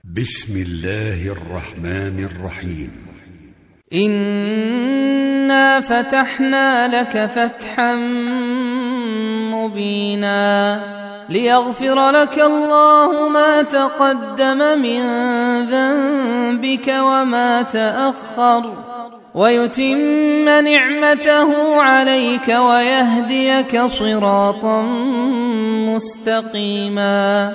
بسم الله الرحمن الرحيم. إنا فتحنا لك فتحا مبينا ليغفر لك الله ما تقدم من ذنبك وما تأخر ويتم نعمته عليك ويهديك صراطا مستقيما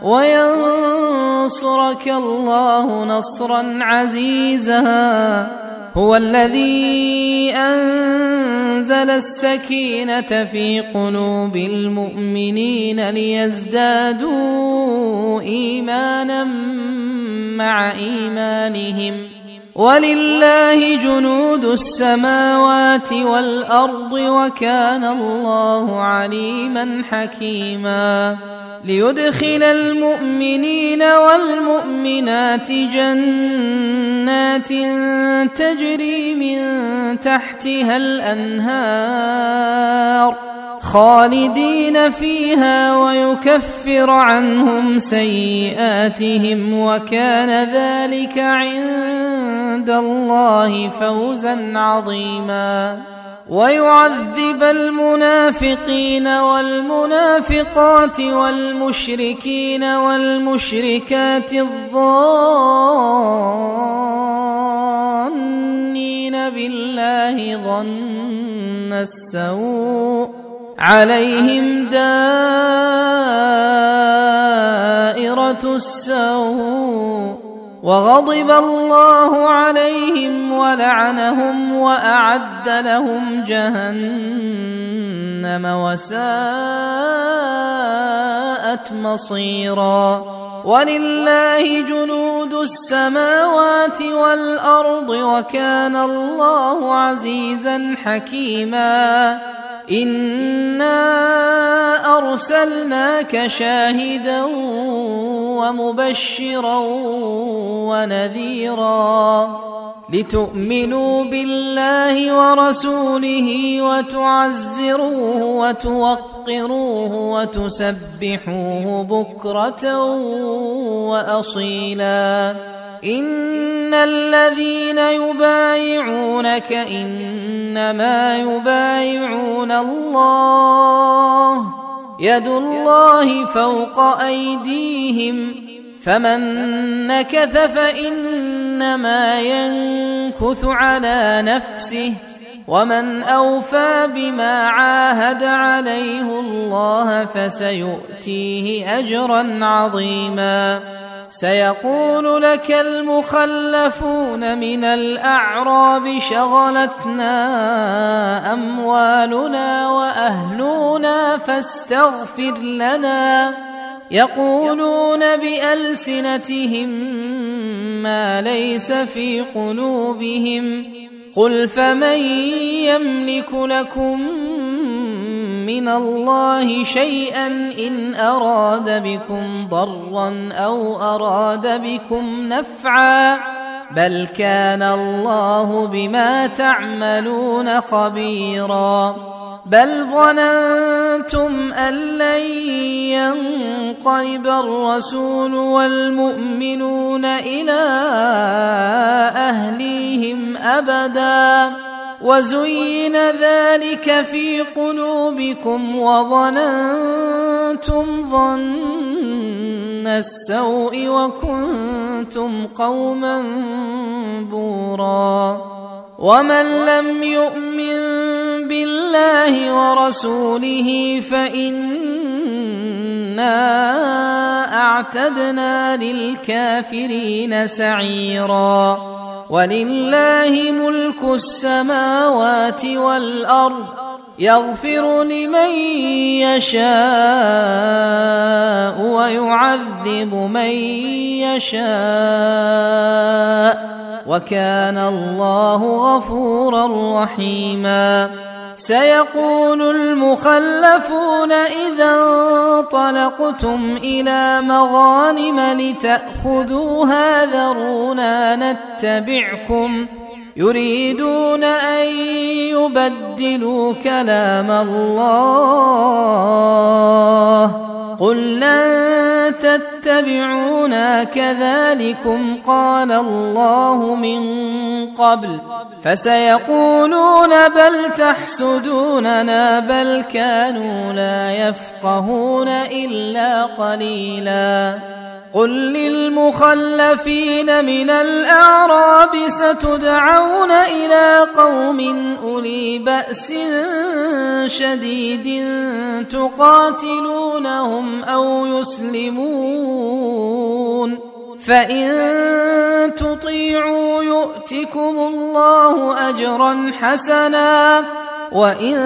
وينصرك الله نصرا عزيزا. هو الذي أنزل السكينة في قلوب المؤمنين ليزدادوا إيمانا مع إيمانهم ولله جنود السماوات والأرض وكان الله عليما حكيما. ليدخل المؤمنين والمؤمنات جنات تجري من تحتها الأنهار خالدين فيها ويكفر عنهم سيئاتهم وكان ذلك عند الله فوزا عظيما. ويعذب المنافقين والمنافقات والمشركين والمشركات الظانين بالله ظن السوء عليهم دائرة السوء وغضب الله عليهم ولعنهم وأعد لهم جهنم وساءت مصيرا. ولله جنود السماوات والأرض وكان الله عزيزا حكيما. إنا أرسلناك شاهدا ومبشرا ونذيرا لتؤمنوا بالله ورسوله وتعزروه وتوقروه وتسبحوه بكرة وأصيلا. إن الذين يبايعونك إنما يبايعون الله يد الله فوق أيديهم فمن نكث فإنما ينكث على نفسه ومن أوفى بما عاهد عليه الله فسيؤتيه أجرا عظيما. سيقول لك المخلفون من الأعراب شغلتنا أموالنا وأهلنا فاستغفر لنا يقولون بألسنتهم ما ليس في قلوبهم قل فمن يملك لكم من الله شيئا إن أراد بكم ضرا أو أراد بكم نفعا بل كان الله بما تعملون خبيرا. بل ظننتم أن لن ينقلب الرسول والمؤمنون إلى أهليهم أبدا وزين ذلك في قلوبكم وظننتم ظن السوء وكنتم قوما بورا. ومن لم يؤمن بالله ورسوله فإنا أعتدنا للكافرين سعيرا. ولله ملك السماوات والأرض يغفر لمن يشاء ويعذب من يشاء وكان الله غفورا رحيما. سيقول المخلفون إذا انطلقتم إلى مغانم لتأخذوها ذرونا نتبعكم يريدون أن يبدلوا كلام الله قل لن تتبعونا كذلكم قال الله من قبل فسيقولون بل تحسدوننا بل كانوا لا يفقهون إلا قليلا قل للمخلفين من الأعراب ستدعون إلى قوم أولي بأس شديد تقاتلونهم أو يسلمون فإن تطيعوا يؤتكم الله أجرا حسنا وإن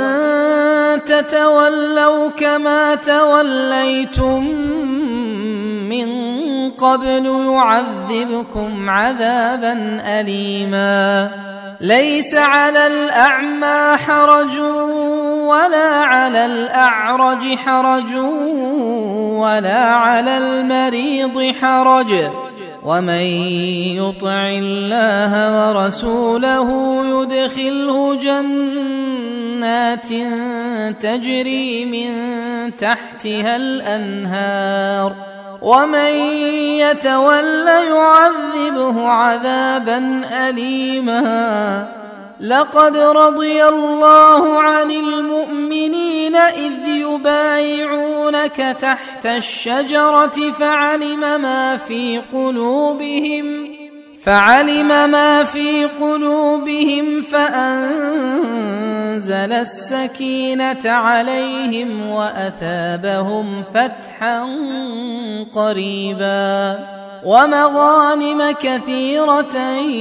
تتولوا كما توليتم من قبل يعذبكم عذابا أليما ليس على الأعمى حرج ولا على الأعرج حرج ولا على المريض حرج ومن يطع الله ورسوله يدخله جنات تجري من تحتها الأنهار ومن يتول يعذبه عذابا أليما لقد رضي الله عن المؤمنين إذ يبايعونك تحت الشجرة فعلم ما في قلوبهم فأنزل السكينة عليهم وأثابهم فتحا قريبا ومغانم كثيرة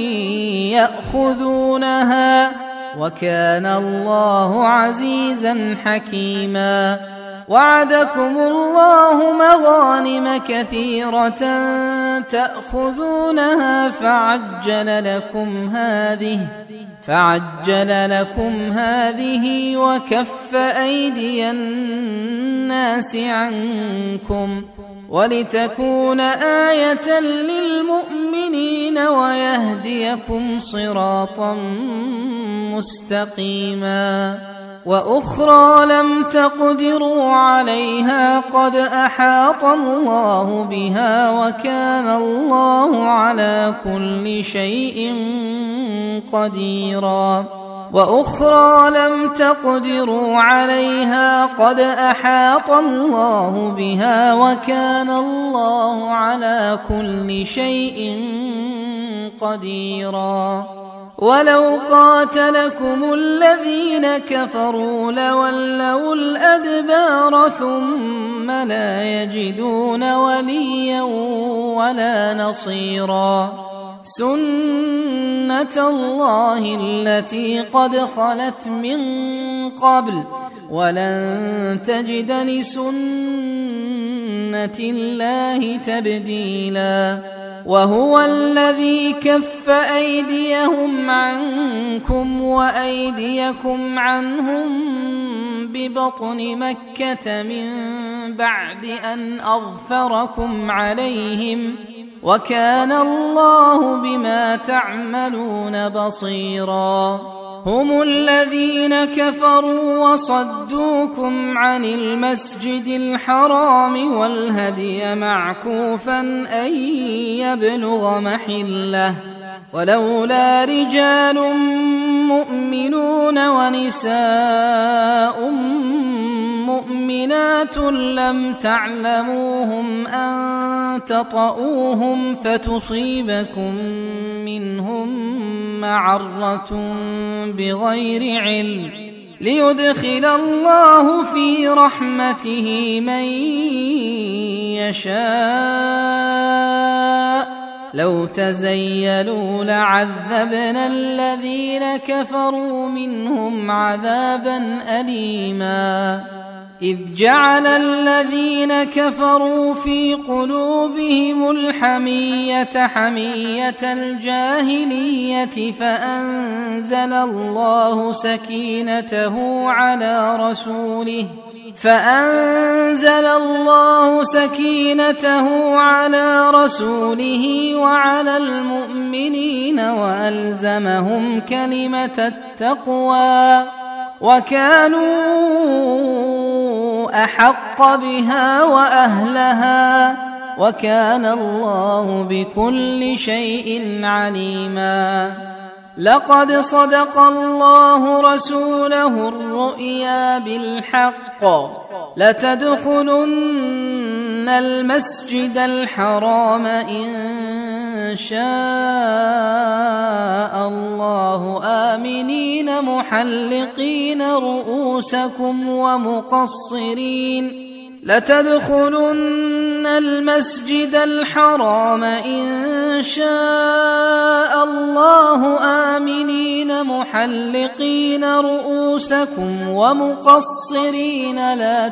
يأخذونها وكان الله عزيزا حكيما وعدكم الله مغانم كثيرة تأخذونها فعجل لكم هذه وكف أيدي الناس عنكم ولتكون آية للمؤمنين ويهديكم صراطا مستقيما وأخرى لم تقدروا عليها قد أحاط الله بها وكان الله على كل شيء قديرا وأخرى لم تقدروا عليها قد أحاط الله بها وكان الله على كل شيء قديرا ولو قاتلكم الذين كفروا لولوا الأدبار ثم لا يجدون وليا ولا نصيرا سنة الله التي قد خلت من قبل ولن تجد لسنة الله تبديلا وهو الذي كف أيديهم عنكم وأيديكم عنهم ببطن مكة من بعد أن أظفركم عليهم وكان الله بما تعملون بصيرا هم الذين كفروا وصدوكم عن المسجد الحرام والهدي معكوفا أن يبلغ محله ولولا رجال مؤمنون ونساء مؤمنات لم تعلموهم أن تطؤوهم فتصيبكم منهم معرة بغير علم ليدخل الله في رحمته من يشاء لو تزيلوا لعذبنا الذين كفروا منهم عذابا أليما إذ جعل الذين كفروا في قلوبهم الحمية حمية الجاهلية فأنزل الله سكينته على رسوله وعلى المؤمنين وألزمهم كلمة التقوى وكانوا أحق بها وأهلها وكان الله بكل شيء عليما. لقد صدق الله رسوله الرؤيا بالحق لتدخلن المسجد الحرام إن شاء الله آمنين محلقين رؤوسكم ومقصرين لتدخلن المسجد الحرام إن شاء الله آمنين محلقين رؤوسكم ومقصرين لا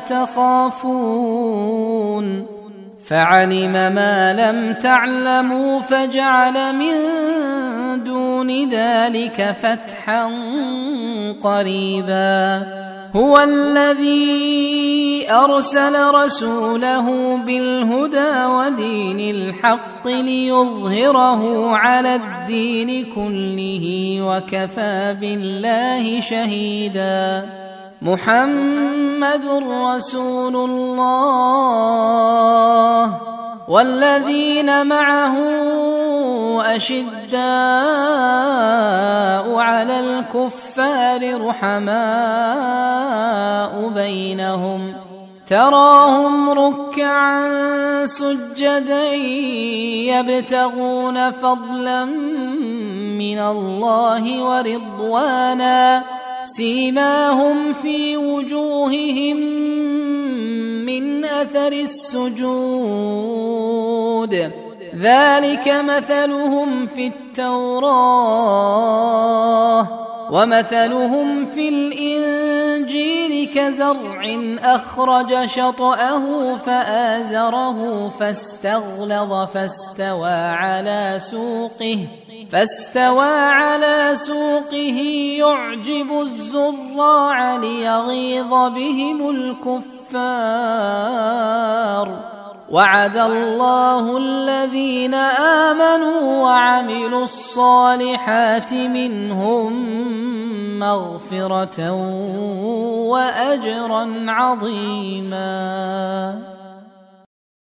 تخافون فعلم ما لم تعلموا فجعل من دون ذلك فتحا قريبا. هو الذي أرسل رسوله بالهدى ودين الحق ليظهره على الدين كله وكفى بالله شهيدا. محمد رسول الله والذين معه أشداء على الكفار رحماء بينهم تراهم ركعا سجدا يبتغون فضلا من الله ورضوانا سيماهم في وجوههم من أثر السجود ذلك مثلهم في التوراة ومثلهم في الإنجيل كزرع أخرج شطأه فآزره فاستغلظ فاستوى على سوقه يعجب الزراع ليغيظ بهم الكفار. وعد الله الذين آمنوا وعملوا الصالحات منهم مغفرة وأجرا عظيما.